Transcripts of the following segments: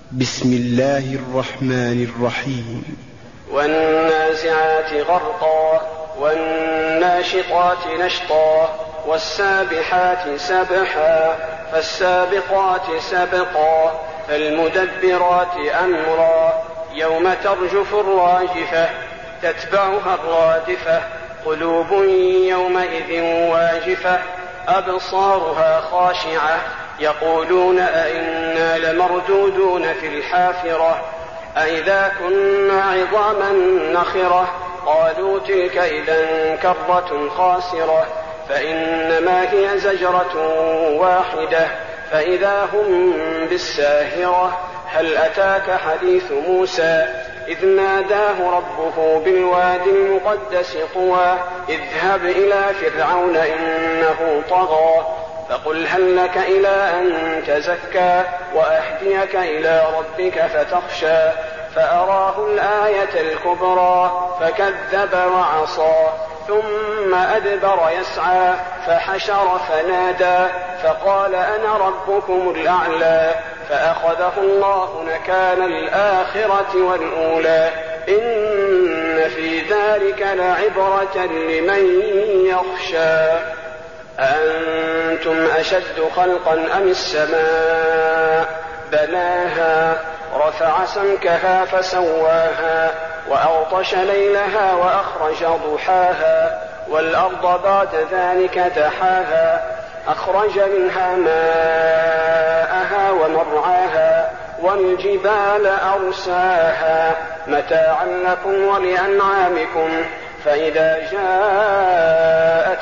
بسم الله الرحمن الرحيم. والنازعات غرقا والناشطات نشطا والسابحات سبحا فالسابقات سبقا فالمدبرات أمرا يوم ترجف الراجفة تتبعها الرادفة قلوب يومئذ واجفة أبصارها خاشعة يقولون أئنا لمردودون في الحافرة أئذا كنا عظاما نخرة قالوا تلك إذا كرة خاسرة فإنما هي زجرة واحدة فإذا هم بالساهرة هل أتاك حديث موسى إذ ناداه ربه بالوادي المقدس طوى اذهب إلى فرعون إنه طغى فقل هل لك إلى أن تزكى وأهديك إلى ربك فتخشى فأراه الآية الكبرى فكذب وعصى ثم أدبر يسعى فحشر فنادى فقال أنا ربكم الأعلى فأخذه الله نكال الآخرة والأولى إن في ذلك لعبرة لمن يخشى أأنتم أشد خلقا أم السماء بناها رفع سمكها فسواها وأغطش ليلها وأخرج ضحاها والأرض بعد ذلك دحاها أخرج منها ماءها ومرعاها والجبال أرساها متاعا لكم ولأنعامكم فإذا جاءت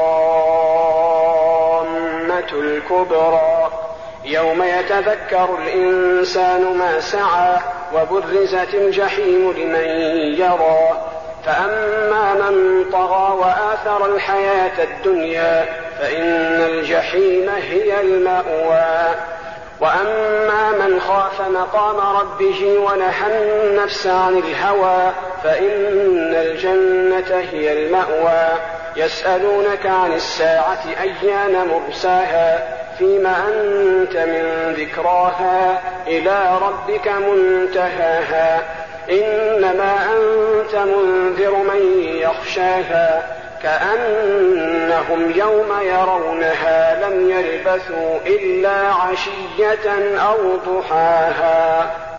الطامة الكبرى يوم يتذكر الإنسان ما سعى وبرزت الجحيم لمن يرى فأما من طغى وآثر الحياة الدنيا فإن الجحيم هي المأوى وأما من خاف مقام ربه ونهى النفس عن الهوى فإن الجنة هي المأوى يسألونك عن الساعة أيان مرساها فيما أنت من ذكراها إلى ربك منتهاها إنما أنت منذر من يخشاها كأنهم يوم يرونها لم يلبثوا إلا عشية أو ضحاها.